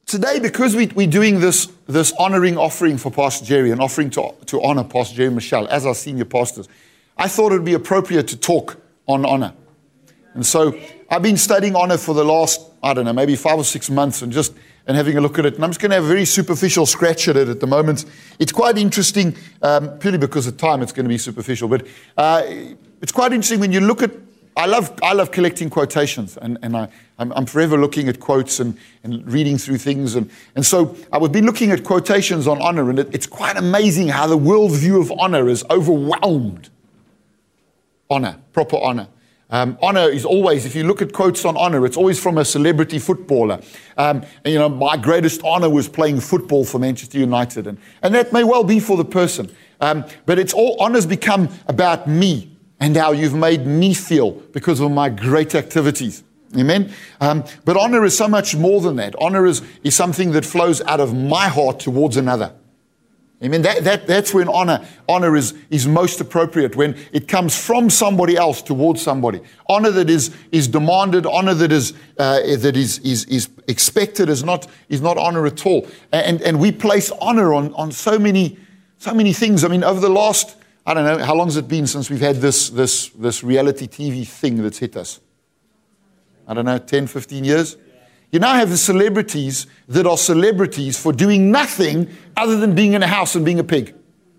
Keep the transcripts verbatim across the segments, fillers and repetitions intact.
today, because we, we're doing this, this honoring offering for Pastor Jerry, and offering to, to honor Pastor Jerry and Michelle as our senior pastors, I thought it would be appropriate to talk on honor. And so I've been studying honor for the last, I don't know, maybe five or six months and just and having a look at it. And I'm just going to have a very superficial scratch at it at the moment. It's quite interesting, um, purely because of time it's going to be superficial. But uh, it's quite interesting when you look at, I love I love collecting quotations. And, and I, I'm, I'm forever looking at quotes and, and reading through things. And, and so I would be looking at quotations on honor. And it, it's quite amazing how the worldview of honor is overwhelmed. Honor, proper honor. Um, honor is always, if you look at quotes on honor, it's always from a celebrity footballer. Um, and, you know, my greatest honor was playing football for Manchester United. And, and that may well be for the person. Um, but it's all, honor's become about me and how you've made me feel because of my great activities. Amen? Um, but honor is so much more than that. Honor is, is something that flows out of my heart towards another. Amen. That, that, that's when honor, honor is, is most appropriate, when it comes from somebody else towards somebody. Honor that is, is demanded, honor that is, uh, that is, is, is expected is not, is not honor at all. And, and we place honor on, on so many, so many things. I mean, over the last, I don't know, how long has it been since we've had this, this, this reality T V thing that's hit us? I don't know, ten, fifteen years? You now have the celebrities that are celebrities for doing nothing other than being in a house and being a pig.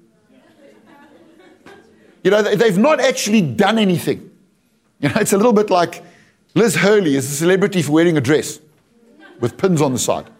You know, they've not actually done anything. You know, it's a little bit like Liz Hurley is a celebrity for wearing a dress with pins on the side.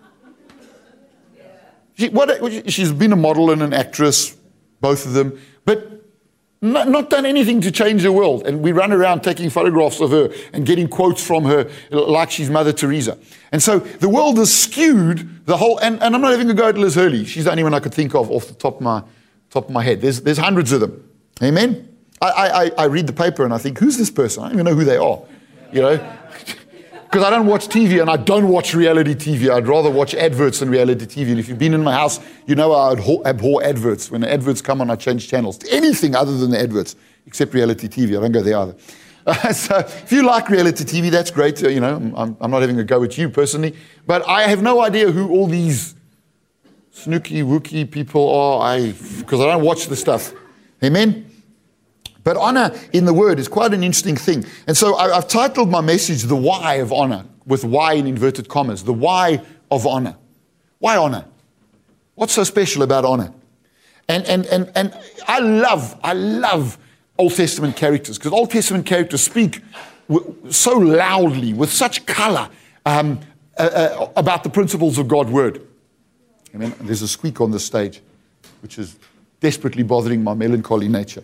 She, what, she's been a model and an actress, both of them, but Not, not done anything to change the world. And we run around taking photographs of her and getting quotes from her like she's Mother Teresa. And so the world has skewed the whole, and, and I'm not even going to go at Liz Hurley. She's the only one I could think of off the top of my, top of my head. There's, there's hundreds of them. Amen? I, I, I read the paper and I think, who's this person? I don't even know who they are. You know? Because I don't watch T V and I don't watch reality T V. I'd rather watch adverts than reality T V. And if you've been in my house, you know I abhor, abhor adverts. When the adverts come on, I change channels to anything other than the adverts, except reality T V. I don't go there either. Uh, so if you like reality T V, that's great. Uh, you know, I'm, I'm not having a go at you personally. But I have no idea who all these snooky, wookie people are, I because I don't watch the stuff. Amen? But honor in the word is quite an interesting thing. And so I, I've titled my message, The Why of Honor, with why in inverted commas. The why of honor. Why honor? What's so special about honor? And and and and I love, I love Old Testament characters, because Old Testament characters speak w- so loudly, with such color, um, uh, uh, about the principles of God's word. I mean, there's a squeak on the stage, which is desperately bothering my melancholy nature.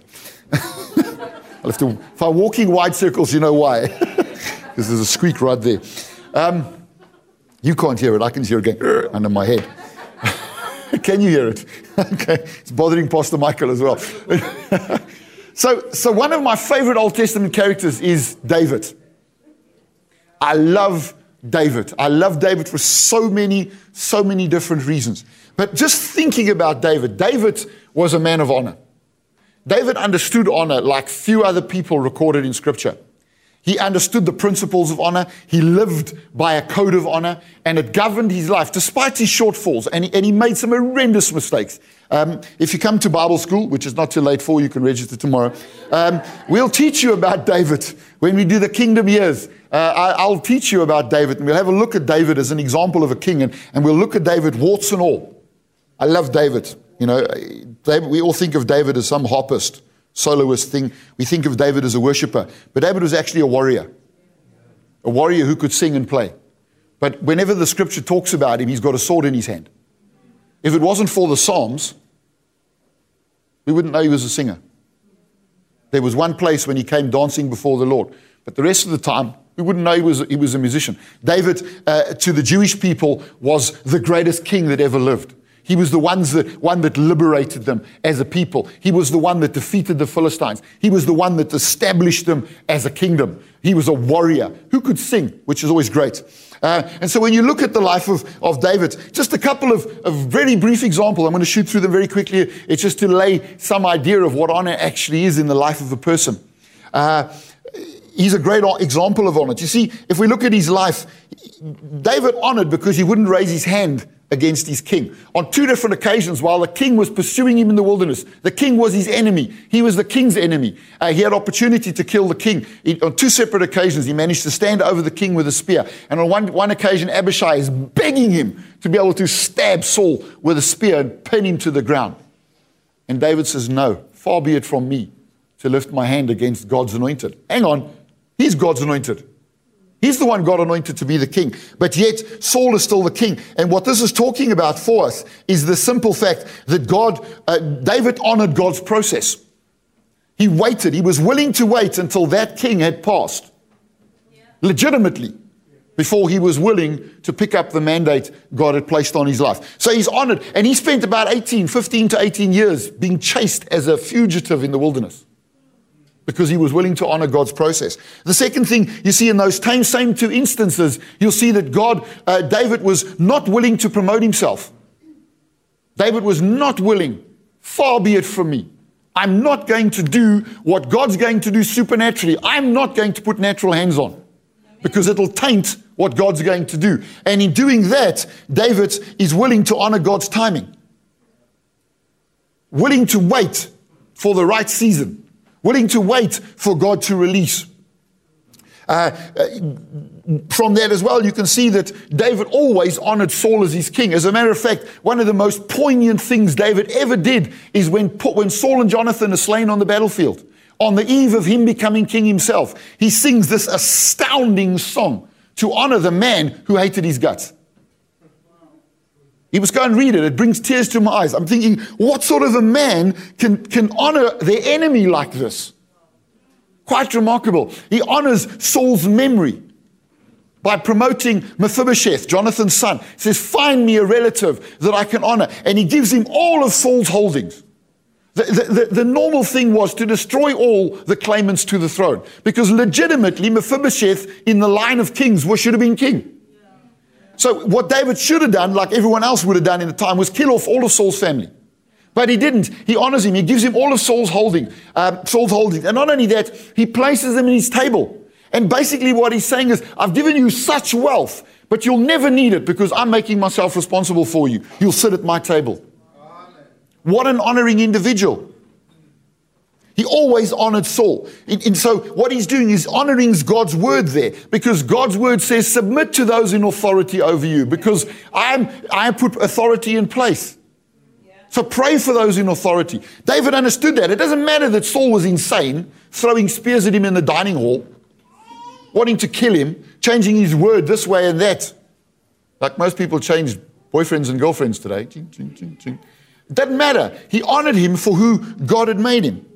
I'll have to, if I'm walking wide circles, you know why. Because there's a squeak right there. Um, you can't hear it. I can hear it going under my head. Can you hear it? Okay. It's bothering Pastor Michael as well. so, so one of my favorite Old Testament characters is David. I love David. I love David for so many, so many different reasons. But just thinking about David, David was a man of honor. David understood honor like few other people recorded in Scripture. He understood the principles of honor. He lived by a code of honor, and it governed his life despite his shortfalls. And he, and he made some horrendous mistakes. Um, if you come to Bible school, which is not too late for you, you can register tomorrow. Um, we'll teach you about David when we do the kingdom years. Uh, I, I'll teach you about David, and we'll have a look at David as an example of a king, and, and we'll look at David warts and all. I love David. You know, David, we all think of David as some harpist, soloist thing. We think of David as a worshiper. But David was actually a warrior. A warrior who could sing and play. But whenever the scripture talks about him, he's got a sword in his hand. If it wasn't for the Psalms, we wouldn't know he was a singer. There was one place when he came dancing before the Lord. But the rest of the time, we wouldn't know he was, he was a musician. David, uh, to the Jewish people, was the greatest king that ever lived. He was the ones that, one that liberated them as a people. He was the one that defeated the Philistines. He was the one that established them as a kingdom. He was a warrior who could sing, which is always great. Uh, and so when you look at the life of, of David, just a couple of, of very brief examples. I'm going to shoot through them very quickly. It's just to lay some idea of what honor actually is in the life of a person. Uh, he's a great example of honor. You see, if we look at his life, David honored because he wouldn't raise his hand against his king. On two different occasions, while the king was pursuing him in the wilderness, the king was his enemy. He was the king's enemy. Uh, he had opportunity to kill the king. He, on two separate occasions, he managed to stand over the king with a spear. And on one, one occasion, Abishai is begging him to be able to stab Saul with a spear and pin him to the ground. And David says, no, far be it from me to lift my hand against God's anointed. Hang on, he's God's anointed. He's the one God anointed to be the king. But yet, Saul is still the king. And what this is talking about for us is the simple fact that God, uh, David honored God's process. He waited. He was willing to wait until that king had passed. Yeah. Legitimately. Before he was willing to pick up the mandate God had placed on his life. So he's honored. And he spent about eighteen, fifteen to eighteen years being chased as a fugitive in the wilderness, because he was willing to honor God's process. The second thing you see in those same, same two instances, you'll see that God, uh, David was not willing to promote himself. David was not willing. Far be it from me. I'm not going to do what God's going to do supernaturally. I'm not going to put natural hands on, because it'll taint what God's going to do. And in doing that, David is willing to honor God's timing. Willing to wait for the right season. Willing to wait for God to release. Uh, from that as well, you can see that David always honored Saul as his king. As a matter of fact, one of the most poignant things David ever did is when, when Saul and Jonathan are slain on the battlefield. On the eve of him becoming king himself, he sings this astounding song to honor the man who hated his guts. You must go and read it. It brings tears to my eyes. I'm thinking, what sort of a man can, can honor their enemy like this? Quite remarkable. He honors Saul's memory by promoting Mephibosheth, Jonathan's son. He says, find me a relative that I can honor. And he gives him all of Saul's holdings. The, the, the normal thing was to destroy all the claimants to the throne, because legitimately Mephibosheth in the line of kings was, should have been king. So what David should have done, like everyone else would have done in the time, was kill off all of Saul's family. But he didn't. He honors him. He gives him all of Saul's holding, um, Saul's holdings. And not only that, he places them in his table. And basically what he's saying is, I've given you such wealth, but you'll never need it because I'm making myself responsible for you. You'll sit at my table. What an honoring individual. He always honored Saul. And so what he's doing is honoring God's word there, because God's word says, submit to those in authority over you, because I'm, I put authority in place. So pray for those in authority. David understood that. It doesn't matter that Saul was insane, throwing spears at him in the dining hall, wanting to kill him, changing his word this way and that. Like most people change boyfriends and girlfriends today. Ching, ching, ching, ching. It doesn't matter. He honored him for who God had made him.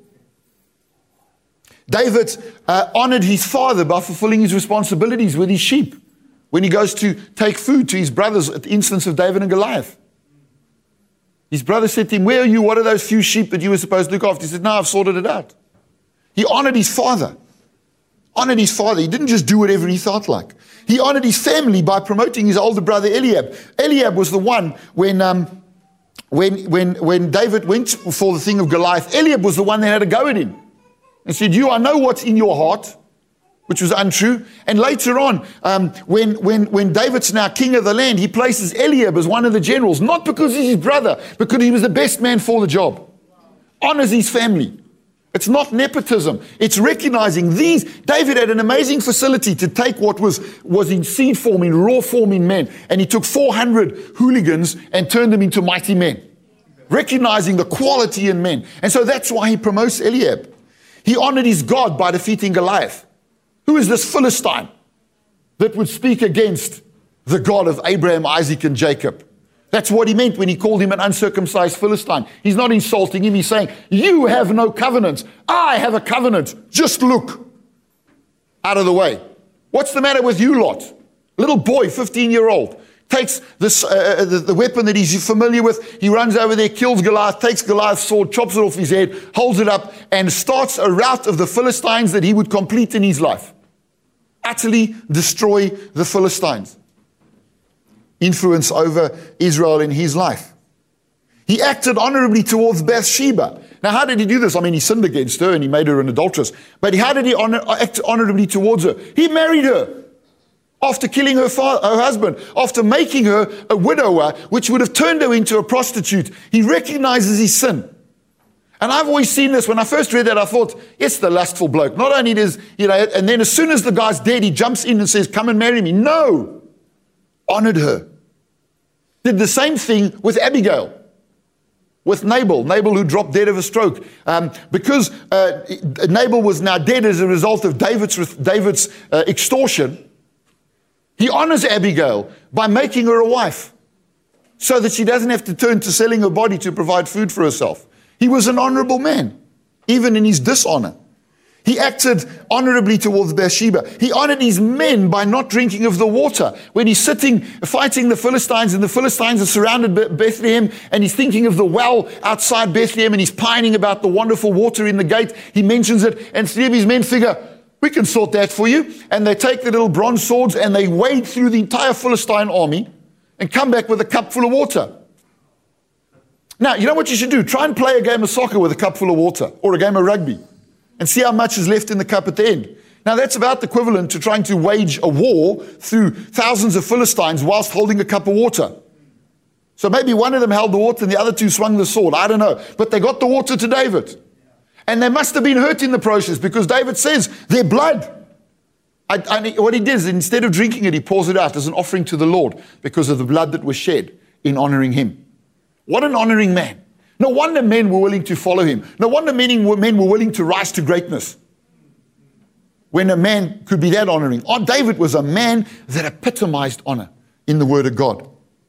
David uh, honored his father by fulfilling his responsibilities with his sheep when he goes to take food to his brothers at the instance of David and Goliath. His brother said to him, where are you? What are those few sheep that you were supposed to look after? He said, no, I've sorted it out. He honored his father. Honored his father. He didn't just do whatever he thought like. He honored his family by promoting his older brother Eliab. Eliab was the one when... Um, When, when, when David went for the thing of Goliath, Eliab was the one that had a go at him and said, you, I know what's in your heart, which was untrue. And later on, um, when, when, when David's now king of the land, he places Eliab as one of the generals, not because he's his brother, because he was the best man for the job. Honors his family. It's not nepotism. It's recognizing these. David had an amazing facility to take what was, was in seed form, in raw form in men. And he took four hundred hooligans and turned them into mighty men. Recognizing the quality in men. And so that's why he promotes Eliab. He honored his God by defeating Goliath. Who is this Philistine that would speak against the God of Abraham, Isaac, and Jacob? That's what he meant when he called him an uncircumcised Philistine. He's not insulting him. He's saying, you have no covenant. I have a covenant. Just look. Out of the way. What's the matter with you lot? Little boy, fifteen-year-old, takes this, uh, the, the weapon that he's familiar with. He runs over there, kills Goliath, takes Goliath's sword, chops it off his head, holds it up, and starts a rout of the Philistines that he would complete in his life. Utterly destroy the Philistines. Influence over Israel in his life. He acted honorably towards Bathsheba. Now, how did he do this? I mean, he sinned against her and he made her an adulteress. But how did he honor, act honorably towards her? He married her after killing her, father, her husband, after making her a widower, which would have turned her into a prostitute. He recognizes his sin. And I've always seen this. When I first read that, I thought, it's the lustful bloke. Not only does, you know, and then as soon as the guy's dead, he jumps in and says, come and marry me. No. Honored her. Did the same thing with Abigail. With Nabal, Nabal who dropped dead of a stroke. Um, because uh, Nabal was now dead as a result of David's, David's uh, extortion, he honors Abigail by making her a wife so that she doesn't have to turn to selling her body to provide food for herself. He was an honorable man, even in his dishonor. He acted honorably towards Bathsheba. He honored his men by not drinking of the water. When he's sitting, fighting the Philistines, and the Philistines are surrounded Bethlehem, and he's thinking of the well outside Bethlehem, and he's pining about the wonderful water in the gate. He mentions it, and three of his men figure, we can sort that for you. And they take the little bronze swords, and they wade through the entire Philistine army, and come back with a cup full of water. Now, you know what you should do? Try and play a game of soccer with a cup full of water, or a game of rugby, and see how much is left in the cup at the end. Now, that's about the equivalent to trying to wage a war through thousands of Philistines whilst holding a cup of water. So maybe one of them held the water and the other two swung the sword. I don't know. But they got the water to David. And they must have been hurt in the process, because David says, their blood. I, I, what he did is, instead of drinking it, he pours it out as an offering to the Lord because of the blood that was shed in honoring him. What an honoring man. No wonder men were willing to follow him. No wonder men were willing to rise to greatness when a man could be that honoring. Oh, David was a man that epitomized honor in the Word of God.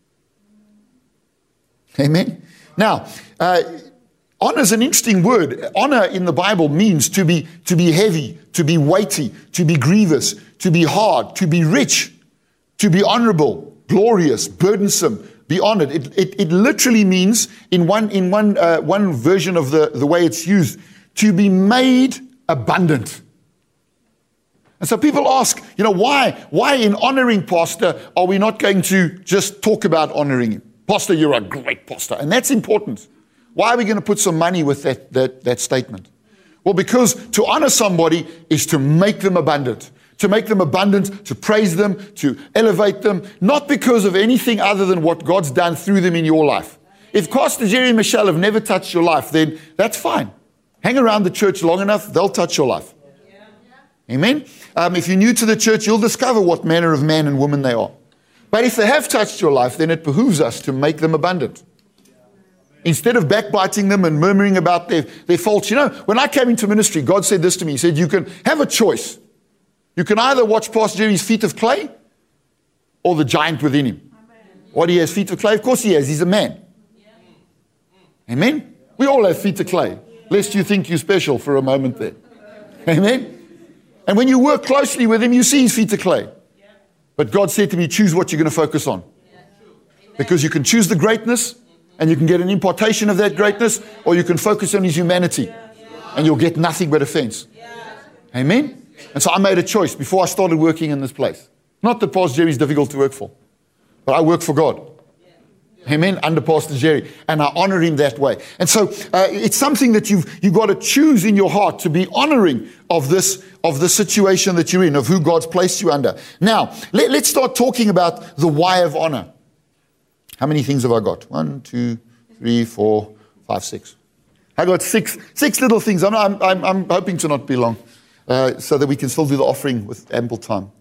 Amen. Now, uh, honor is an interesting word. Honor in the Bible means to be, to be heavy, to be weighty, to be grievous, to be hard, to be rich, to be honorable, glorious, burdensome, be honored. It, it, it literally means, in one in one uh, one version of the, the way it's used, to be made abundant. And so people ask, you know, why, why in honoring pastor are we not going to just talk about honoring him? Pastor, you're a great pastor. And that's important. Why are we going to put some money with that, that, that statement? Well, because to honor somebody is to make them abundant. To make them abundant, to praise them, to elevate them, not because of anything other than what God's done through them in your life. If Pastor Jerry and Michelle have never touched your life, then that's fine. Hang around the church long enough, they'll touch your life. Amen? Um, if you're new to the church, you'll discover what manner of man and woman they are. But if they have touched your life, then it behooves us to make them abundant. Instead of backbiting them and murmuring about their, their faults. You know, when I came into ministry, God said this to me. He said, you can have a choice. You can either watch Pastor Jerry's feet of clay or the giant within him. What, he has feet of clay? Of course he has. He's a man. Amen? We all have feet of clay, lest you think you're special for a moment there. Amen? And when you work closely with him, you see his feet of clay. But God said to me, choose what you're going to focus on. Because you can choose the greatness, and you can get an impartation of that greatness, or you can focus on his humanity, and you'll get nothing but offense. Amen? And so I made a choice before I started working in this place. Not that Pastor Jerry is difficult to work for, but I work for God. Amen. Under Pastor Jerry. And I honor him that way. And so uh, it's something that you've, you've got to choose in your heart to be honoring of this, of the situation that you're in, of who God's placed you under. Now, let, let's start talking about the why of honor. How many things have I got? One, two, three, four, five, six. I got six, six little things. I'm, I'm, I'm, I'm hoping to not be long. Uh, so that we can still do the offering with ample time.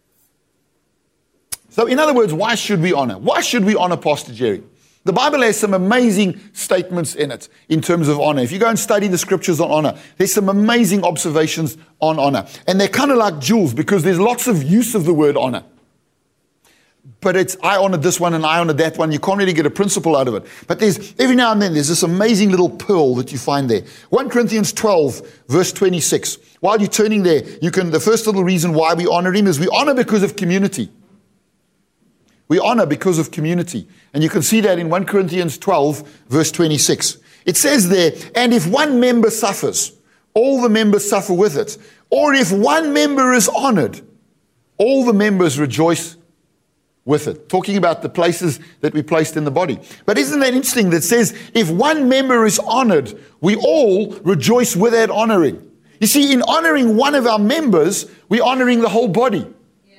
So in other words, why should we honor? Why should we honor Pastor Jerry? The Bible has some amazing statements in it in terms of honor. If you go and study the scriptures on honor, there's some amazing observations on honor. And they're kind of like jewels because there's lots of use of the word honor. But it's, I honor this one and I honor that one. You can't really get a principle out of it. But there's, every now and then, there's this amazing little pearl that you find there. First Corinthians twelve, verse twenty-six. While you're turning there, you can, the first little reason why we honor him is we honor because of community. We honor because of community. And you can see that in First Corinthians twelve, verse twenty-six. It says there, and if one member suffers, all the members suffer with it. Or if one member is honored, all the members rejoice with it, talking about the places that we placed in the body. But isn't that interesting that says, if one member is honored, we all rejoice with that honoring. You see, in honoring one of our members, we're honoring the whole body.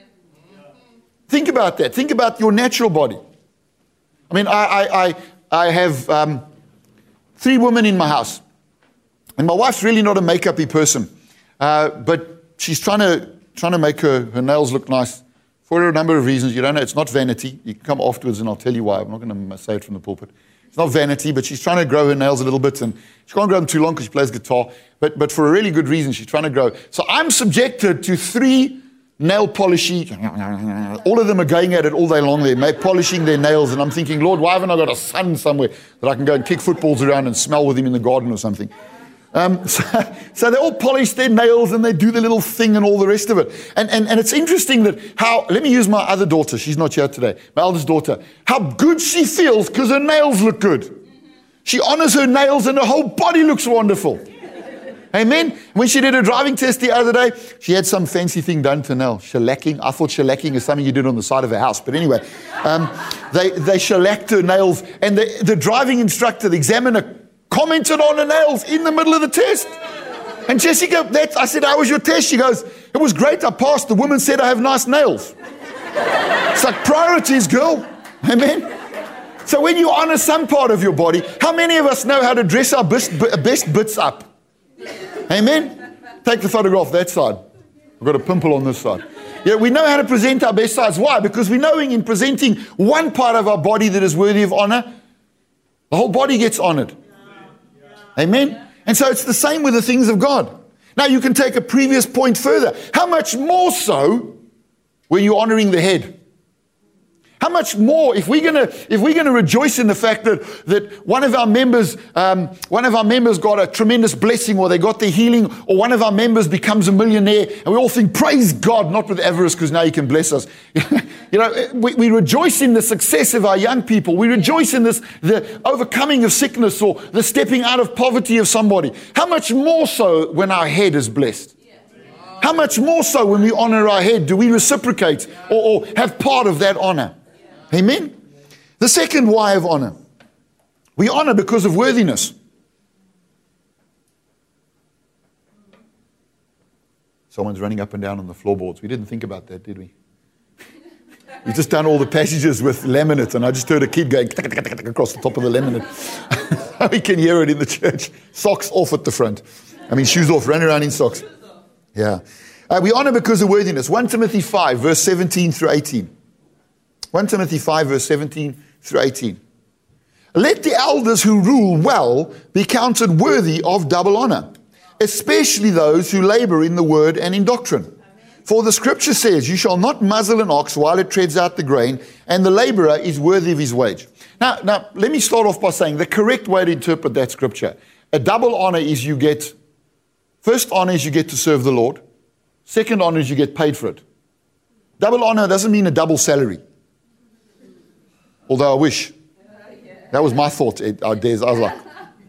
Think about that. Think about your natural body. I mean, I I, I, I have um, three women in my house. And my wife's really not a make-up-y person. Uh, but she's trying to trying to make her, her nails look nice for a number of reasons. You don't know. It's not vanity. You can come afterwards and I'll tell you why. I'm not going to say it from the pulpit. It's not vanity, but she's trying to grow her nails a little bit. And she can't grow them too long because she plays guitar. But, but for a really good reason, she's trying to grow. So I'm subjected to three nail polishy. All of them are going at it all day long. They're polishing their nails. And I'm thinking, Lord, why haven't I got a son somewhere that I can go and kick footballs around and smell with him in the garden or something? Um, so, so they all polish their nails and they do the little thing and all the rest of it. And, and, and it's interesting that how, let me use my other daughter. She's not here today. My eldest daughter. How good she feels because her nails look good. She honors her nails and her whole body looks wonderful. Amen. When she did her driving test the other day, she had some fancy thing done to nail. Shellacking. I thought shellacking is something you did on the side of a house. But anyway, um, they, they shellacked her nails. And the, the driving instructor, the examiner, commented on her nails in the middle of the test. And Jessica, that, I said, how was your test? She goes, it was great. I passed. The woman said I have nice nails. It's like priorities, girl. Amen. So when you honor some part of your body, how many of us know how to dress our best, best bits up? Amen. Take the photograph that side. I've got a pimple on this side. Yeah, we know how to present our best sides. Why? Because we're knowing in presenting one part of our body that is worthy of honor, the whole body gets honored. Amen. And so it's the same with the things of God. Now you can take a previous point further. How much more so when you're honoring the head? How much more, if we're gonna if we're gonna rejoice in the fact that that one of our members um, one of our members got a tremendous blessing, or they got their healing, or one of our members becomes a millionaire, and we all think, praise God, not with avarice, because now He can bless us. You know, we, we rejoice in the success of our young people. We rejoice in this the overcoming of sickness or the stepping out of poverty of somebody. How much more so when our head is blessed? How much more so when we honor our head do we reciprocate or, or have part of that honor? Amen. The second why of honor. We honor because of worthiness. Someone's running up and down on the floorboards. We didn't think about that, did we? We've just done all the passages with laminate, and I just heard a kid going across the top of the laminate. We can hear it in the church. Socks off at the front. I mean, shoes off, running around in socks. Yeah. Uh, we honor because of worthiness. First Timothy five, verse seventeen through eighteen. First Timothy five, verse seventeen through eighteen. Let the elders who rule well be counted worthy of double honor, especially those who labor in the word and in doctrine. For the scripture says, you shall not muzzle an ox while it treads out the grain, and the laborer is worthy of his wage. Now, now, let me start off by saying the correct way to interpret that scripture. A double honor is you get, first honor is you get to serve the Lord. Second honor is you get paid for it. Double honor doesn't mean a double salary. Although I wish. That was my thought, Ed, uh, Des. I was like,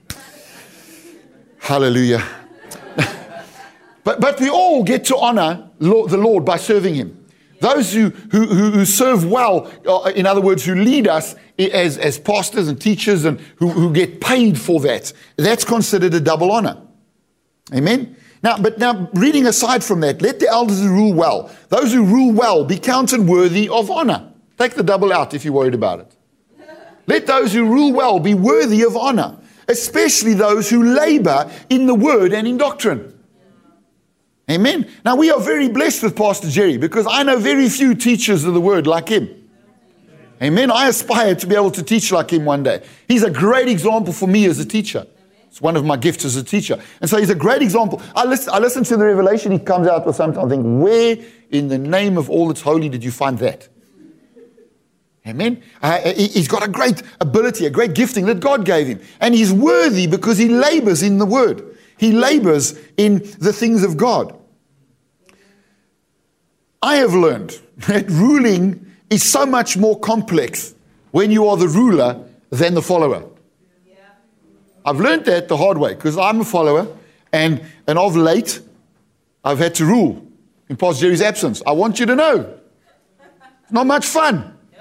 hallelujah. but but we all get to honor Lord, the Lord by serving Him. Those who, who, who serve well, uh, in other words, who lead us as, as pastors and teachers and who, who get paid for that, that's considered a double honor. Amen? Now, but now, reading aside from that, let the elders who rule well, those who rule well, be counted worthy of honor. Take the double out if you're worried about it. Let those who rule well be worthy of honor, especially those who labor in the word and in doctrine. Amen. Now, we are very blessed with Pastor Jerry because I know very few teachers of the word like him. Amen. I aspire to be able to teach like him one day. He's a great example for me as a teacher. It's one of my gifts as a teacher. And so he's a great example. I listen, I listen to the revelation he comes out with sometimes. I think, where in the name of all that's holy did you find that? Amen. Uh, he's got a great ability, a great gifting that God gave him. And he's worthy because he labors in the word. He labors in the things of God. I have learned that ruling is so much more complex when you are the ruler than the follower. Yeah. I've learned that the hard way because I'm a follower, and, and of late, I've had to rule in Pastor Jerry's absence. I want you to know, it's not much fun.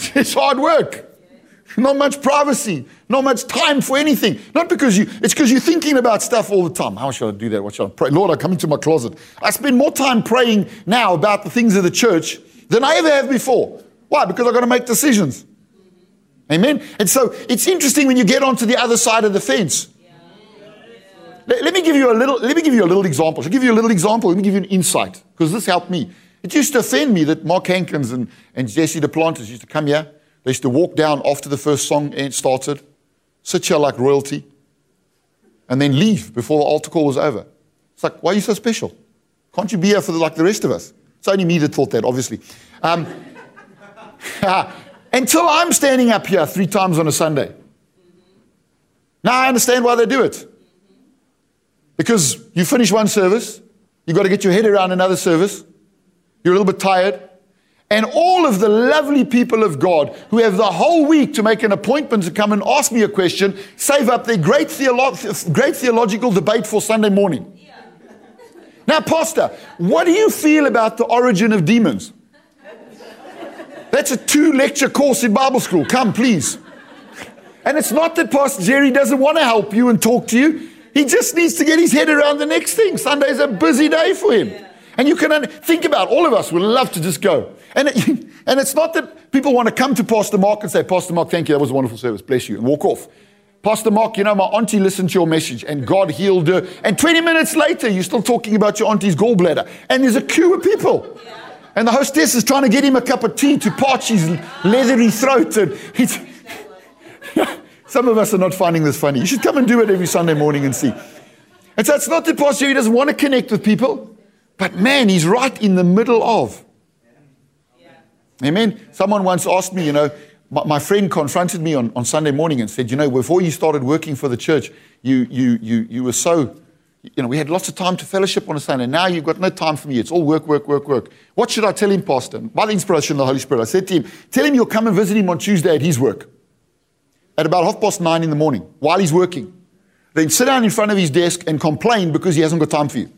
It's hard work. Not much privacy. Not much time for anything. Not because you, it's because you're thinking about stuff all the time. How shall I do that? What shall I pray? Lord, I come into my closet. I spend more time praying now about the things of the church than I ever have before. Why? Because I've got to make decisions. Amen? And so it's interesting when you get onto the other side of the fence. Let, let me give you a little, let me give you a little example. I'll give you a little example. Let me give you an insight, because this helped me. It used to offend me that Mark Hankins and, and Jesse DePlantis used to come here. They used to walk down after the first song started, sit here like royalty, and then leave before the altar call was over. It's like, why are you so special? Can't you be here for the, like the rest of us? It's only me that thought that, obviously. Um, until I'm standing up here three times on a Sunday. Now I understand why they do it. Because you finish one service, you've got to get your head around another service, you're a little bit tired, and all of the lovely people of God who have the whole week to make an appointment to come and ask me a question, save up their great, theolo- great theological debate for Sunday morning. Yeah. Now, Pastor, what do you feel about the origin of demons? That's a two-lecture course in Bible school. Come, please. And it's not that Pastor Jerry doesn't want to help you and talk to you. He just needs to get his head around the next thing. Sunday's a busy day for him. And you can think about, all of us would love to just go. And it, and it's not that people want to come to Pastor Mark and say, Pastor Mark, thank you, that was a wonderful service, bless you, and walk off. Pastor Mark, you know, my auntie listened to your message and God healed her. And twenty minutes later, you're still talking about your auntie's gallbladder. And there's a queue of people. And the hostess is trying to get him a cup of tea to parch his leathery throat. And he's, some of us are not finding this funny. You should come and do it every Sunday morning and see. And so it's not that Pastor Jerry doesn't want to connect with people. But man, he's right in the middle of. Amen. Someone once asked me, you know, my, my friend confronted me on, on Sunday morning and said, you know, before you started working for the church, you you you you were so, you know, we had lots of time to fellowship on a Sunday. Now you've got no time for me. It's all work, work, work, work. What should I tell him, Pastor? By the inspiration of the Holy Spirit, I said to him, tell him you'll come and visit him on Tuesday at his work at about half past nine in the morning while he's working. Then sit down in front of his desk and complain because he hasn't got time for you.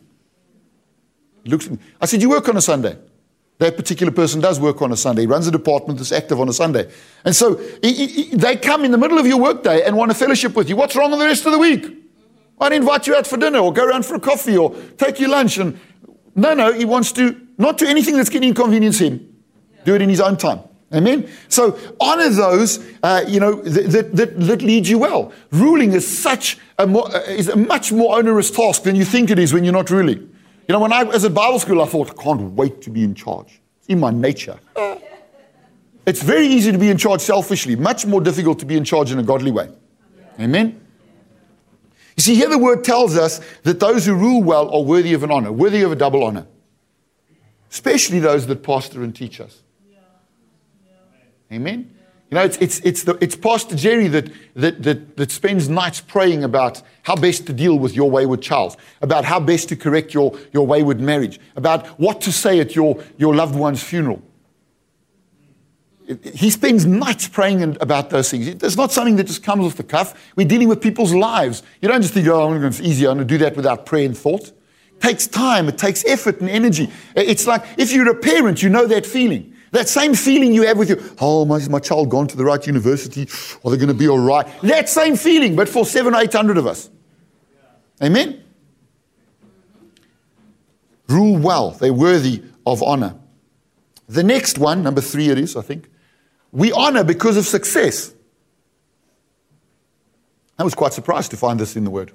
He looks at me. I said, you work on a Sunday. That particular person does work on a Sunday. He runs a department that's active on a Sunday. And so he, he, they come in the middle of your workday and want to fellowship with you. What's wrong with the rest of the week? I'd invite you out for dinner or go around for a coffee or take you lunch. And no, no, he wants to not do anything that's going to inconvenience him. Do it in his own time. Amen? So honor those, uh, you know, that, that, that lead you well. Ruling is such a, more, uh, is a much more onerous task than you think it is when you're not ruling. You know, when I was at Bible school, I thought, I can't wait to be in charge. It's in my nature. It's very easy to be in charge selfishly, much more difficult to be in charge in a godly way. Amen? You see, here the word tells us that those who rule well are worthy of an honor, worthy of a double honor. Especially those that pastor and teach us. Amen? You know, it's it's it's the it's Pastor Jerry that, that that that spends nights praying about how best to deal with your wayward child, about how best to correct your, your wayward marriage, about what to say at your, your loved one's funeral. He spends nights praying about those things. It's not something that just comes off the cuff. We're dealing with people's lives. You don't just think, oh, it's easy, I'm going to do that without prayer and thought. It takes time, it takes effort and energy. It's like if you're a parent, you know that feeling. That same feeling you have with your, oh, my, is my child gone to the right university? Are they going to be all right? That same feeling, but for seven or eight hundred of us. Amen? Rule well. They're worthy of honor. The next one, number three it is, I think. We honor because of success. I was quite surprised to find this in the word.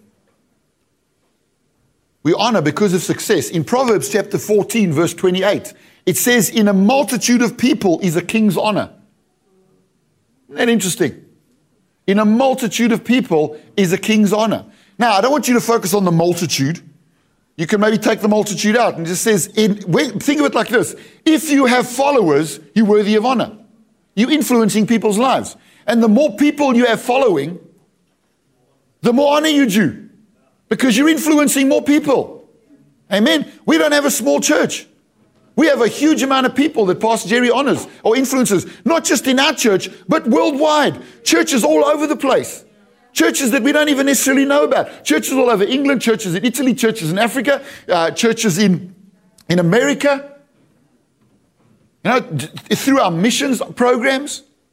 We honor because of success. In Proverbs chapter fourteen, verse twenty-eight, it says, in a multitude of people is a king's honor. Isn't that interesting? In a multitude of people is a king's honor. Now, I don't want you to focus on the multitude. You can maybe take the multitude out. And it just says, in, think of it like this. If you have followers, you're worthy of honor. You're influencing people's lives. And the more people you have following, the more honor you do. Because you're influencing more people. Amen? We don't have a small church. We have a huge amount of people that Pastor Jerry honors or influences, not just in our church, but worldwide. Churches all over the place. Churches that we don't even necessarily know about. Churches all over England, churches in Italy, churches in Africa, uh, churches in, in America. You know, through our missions programs,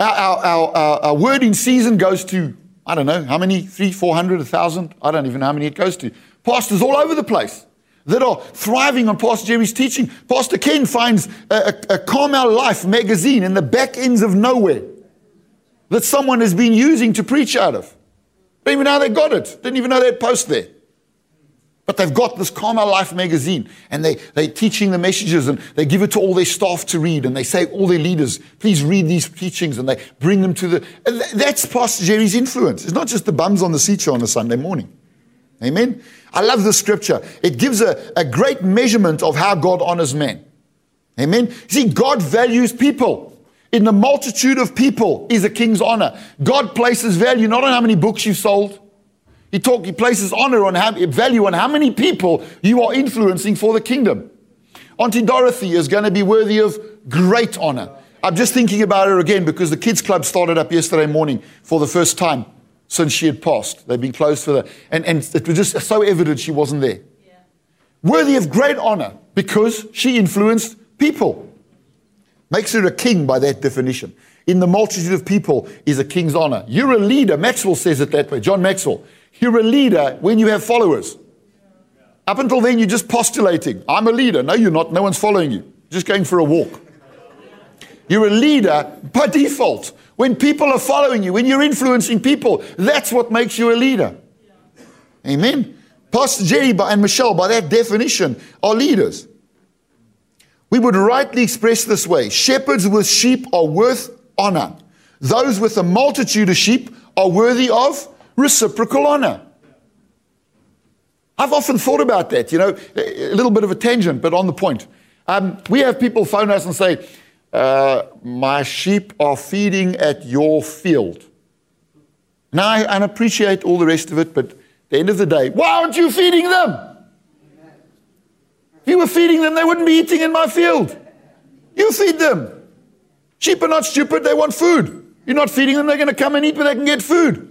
Our, our, our, our, our word in season goes to, I don't know, how many? Three, four hundred, a thousand? I don't even know how many it goes to. Pastors all over the place that are thriving on Pastor Jerry's teaching. Pastor Ken finds a, a, a Carmel Life magazine in the back ends of nowhere that someone has been using to preach out of. Didn't even know how they got it. Didn't even know they'd post there. But they've got this Carmel Life magazine, and they, they're teaching the messages, and they give it to all their staff to read, and they say, all their leaders, please read these teachings, and they bring them to the... And that's Pastor Jerry's influence. It's not just the bums on the seat show on a Sunday morning. Amen? I love this scripture. It gives a, a great measurement of how God honors man. Amen? See, God values people. In the multitude of people is a king's honor. God places value not on how many books you've sold. He, talk, he places honor on how, value on how many people you are influencing for the kingdom. Auntie Dorothy is going to be worthy of great honor. I'm just thinking about her again because the kids club started up yesterday morning for the first time since she had passed. They've been closed for the, and, and it was just so evident she wasn't there. Yeah. Worthy of great honor because she influenced people. Makes her a king by that definition. In the multitude of people is a king's honor. You're a leader. Maxwell says it that way. John Maxwell. You're a leader when you have followers. Up until then, you're just postulating. I'm a leader. No, you're not. No one's following you. You're just going for a walk. You're a leader by default. When people are following you, when you're influencing people, that's what makes you a leader. Amen. Pastor Jerry and Michelle, by that definition, are leaders. We would rightly express this way. Shepherds with sheep are worth honor. Those with a multitude of sheep are worthy of reciprocal honor. I've often thought about that, you know, a little bit of a tangent, but on the point. Um, we have people phone us and say, uh, my sheep are feeding at your field. Now, I, I appreciate all the rest of it, but at the end of the day, why aren't you feeding them? If you were feeding them, they wouldn't be eating in my field. You feed them. Sheep are not stupid, they want food. You're not feeding them, they're going to come and eat where they can get food.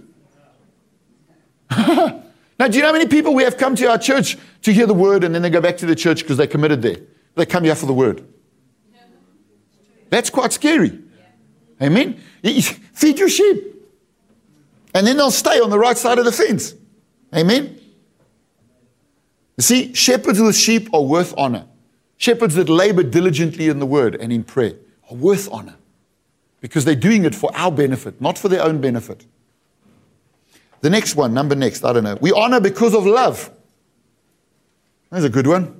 Now, do you know how many people we have come to our church to hear the word and then they go back to the church because they committed there? They come here for the word. That's quite scary. Amen? Feed your sheep. And then they'll stay on the right side of the fence. Amen? You see, shepherds with sheep are worth honor. Shepherds that labor diligently in the word and in prayer are worth honor. Because they're doing it for our benefit, not for their own benefit. The next one, number next, I don't know. We honor because of love. That's a good one.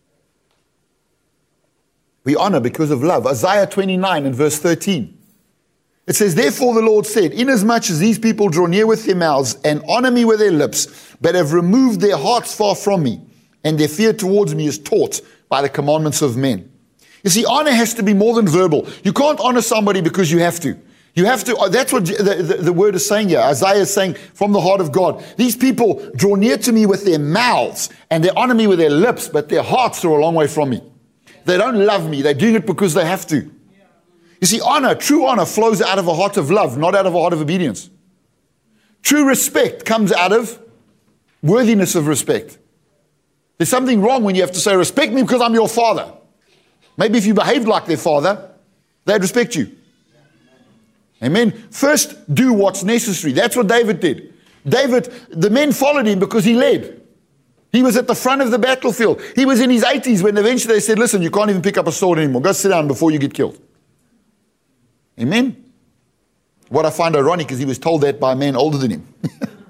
We honor because of love. Isaiah twenty-nine and verse thirteen. It says, therefore the Lord said, inasmuch as these people draw near with their mouths and honor me with their lips, but have removed their hearts far from me, and their fear towards me is taught by the commandments of men. You see, honor has to be more than verbal. You can't honor somebody because you have to. You have to, that's what the, the, the word is saying here. Isaiah is saying from the heart of God. These people draw near to me with their mouths and they honor me with their lips, but their hearts are a long way from me. They don't love me. They're doing it because they have to. You see, honor, true honor flows out of a heart of love, not out of a heart of obedience. True respect comes out of worthiness of respect. There's something wrong when you have to say, respect me because I'm your father. Maybe if you behaved like their father, they'd respect you. Amen. First, do what's necessary. That's what David did. David, the men followed him because he led. He was at the front of the battlefield. He was in his eighties when eventually they said, listen, you can't even pick up a sword anymore. Go sit down before you get killed. Amen. What I find ironic is he was told that by a man older than him.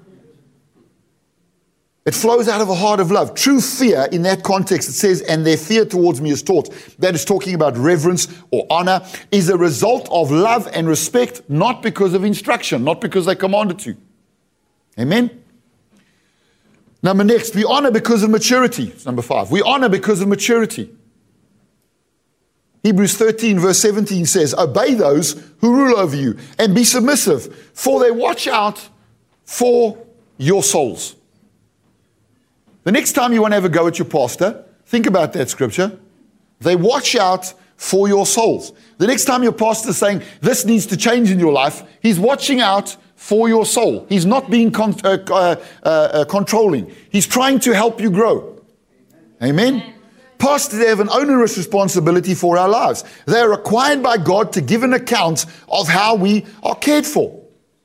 It flows out of a heart of love. True fear in that context, it says, and their fear towards me is taught. That is talking about reverence or honor, is a result of love and respect, not because of instruction, not because they commanded to. Amen? Number next, we honor because of maturity. It's number five. We honor because of maturity. Hebrews thirteen verse seventeen says, obey those who rule over you and be submissive, for they watch out for your souls. The next time you want to have a go at your pastor, think about that scripture. They watch out for your souls. The next time your pastor is saying, this needs to change in your life, he's watching out for your soul. He's not being con- uh, uh, uh, controlling. He's trying to help you grow. Amen? Amen. pastors have an onerous responsibility for our lives. They are required by God to give an account of how we are cared for.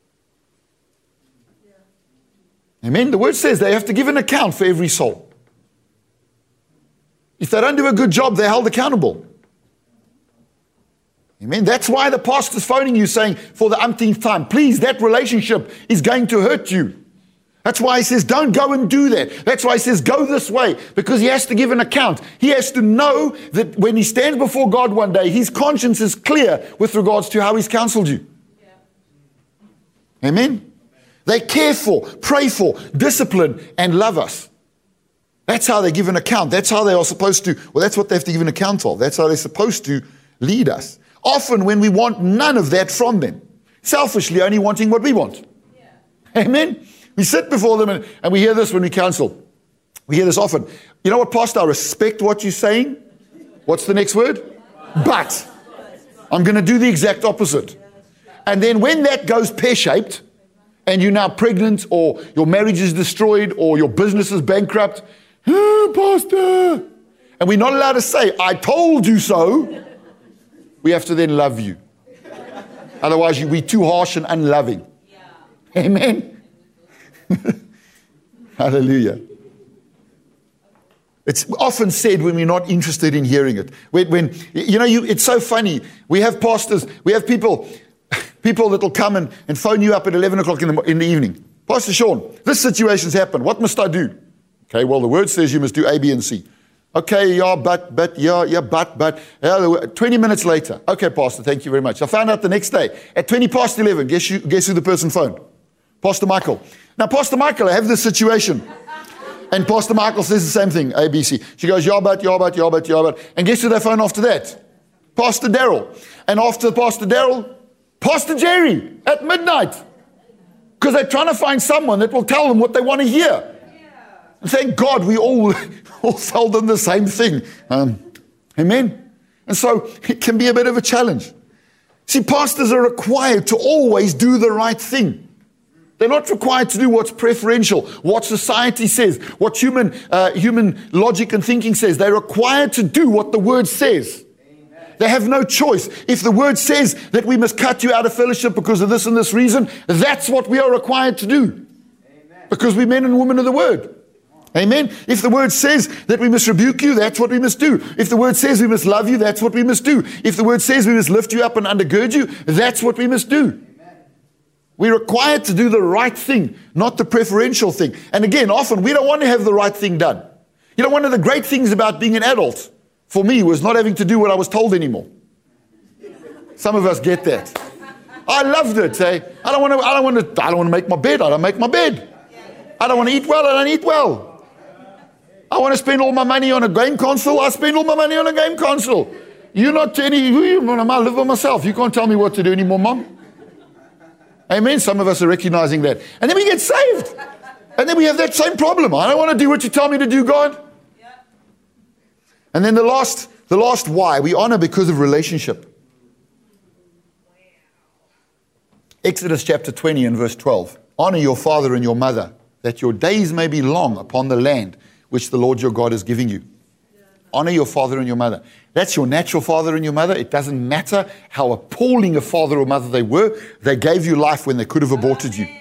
Amen. The word says they have to give an account for every soul. If they don't do a good job, they're held accountable. Amen. That's why the pastor's phoning you saying for the umpteenth time, please, that relationship is going to hurt you. That's why he says, don't go and do that. That's why he says, go this way, because he has to give an account. He has to know that when he stands before God one day, his conscience is clear with regards to how he's counseled you. Yeah. Amen. They care for, pray for, discipline, and love us. That's how they give an account. That's how they are supposed to, well, that's what they have to give an account of. That's how they're supposed to lead us. Often when we want none of that from them, selfishly only wanting what we want. Yeah. Amen. We sit before them and, and we hear this when we counsel. We hear this often. You know what, Pastor? I respect what you're saying. What's the next word? But I'm going to do the exact opposite. And then when that goes pear-shaped, and you're now pregnant, or your marriage is destroyed, or your business is bankrupt, oh, Pastor, and we're not allowed to say, I told you so. We have to then love you. Otherwise, we're too harsh and unloving. Yeah. Amen. Hallelujah. It's often said when we're not interested in hearing it. When, when you know, you, it's so funny. We have pastors, we have people, people that will come and, and phone you up at eleven o'clock in the, in the evening. Pastor Sean, this situation's happened. What must I do? Okay, well, the word says you must do A, B, and C. Okay, yeah, but, but, yeah, yeah, but, but. Yeah, twenty minutes later. Okay, Pastor, thank you very much. I found out the next day. At twenty past eleven, guess, you, guess who the person phoned? Pastor Michael. Now, Pastor Michael, I have this situation. And Pastor Michael says the same thing, A, B, C. She goes, yeah, but, yeah, but, yeah, but, yeah, but. And guess who they phone after that? Pastor Daryl. And after Pastor Daryl, Pastor Jerry at midnight. Because they're trying to find someone that will tell them what they want to hear. And thank God we all, all tell them the same thing. Um, amen? And so it can be a bit of a challenge. See, pastors are required to always do the right thing. They're not required to do what's preferential, what society says, what human uh, human logic and thinking says. They're required to do what the Word says. Amen. They have no choice. If the Word says that we must cut you out of fellowship because of this and this reason, that's what we are required to do. Amen. Because we're men and women of the Word. Amen. If the Word says that we must rebuke you, that's what we must do. If the Word says we must love you, that's what we must do. If the Word says we must lift you up and undergird you, that's what we must do. We're required to do the right thing, not the preferential thing. And again, often we don't want to have the right thing done. You know, one of the great things about being an adult, for me, was not having to do what I was told anymore. Some of us get that. I loved it. Eh? I don't want to. I don't want to. I don't want to make my bed. I don't make my bed. I don't want to eat well. I don't eat well. I want to spend all my money on a game console. I spend all my money on a game console. You're not any. You, I live by myself. You can't tell me what to do anymore, Mom. Amen. Some of us are recognizing that. And then we get saved. And then we have that same problem. I don't want to do what you tell me to do, God. Yeah. And then the last, the last why. We honor because of relationship. Wow. Exodus chapter twenty and verse twelve. Honor your father and your mother, that your days may be long upon the land which the Lord your God is giving you. Honor your father and your mother. That's your natural father and your mother. It doesn't matter how appalling a father or mother they were. They gave you life when they could have aborted you.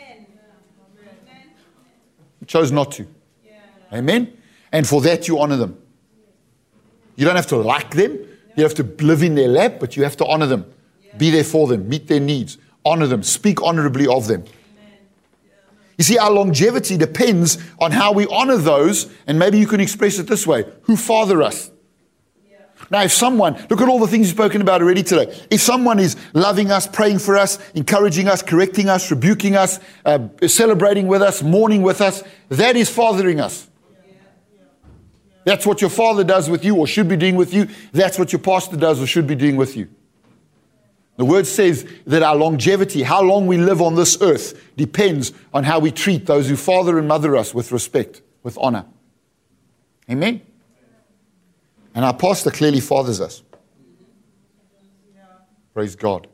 You chose not to. Amen? And for that you honor them. You don't have to like them. You have to live in their lap, but you have to honor them. Be there for them. Meet their needs. Honor them. Speak honorably of them. You see, our longevity depends on how we honor those, and maybe you can express it this way, who father us. Yeah. Now, if someone, look at all the things you've spoken about already today. If someone is loving us, praying for us, encouraging us, correcting us, rebuking us, uh, celebrating with us, mourning with us, that is fathering us. Yeah. Yeah. That's what your father does with you or should be doing with you. That's what your pastor does or should be doing with you. The word says that our longevity, how long we live on this earth, depends on how we treat those who father and mother us with respect, with honor. Amen? And our pastor clearly fathers us. Praise God.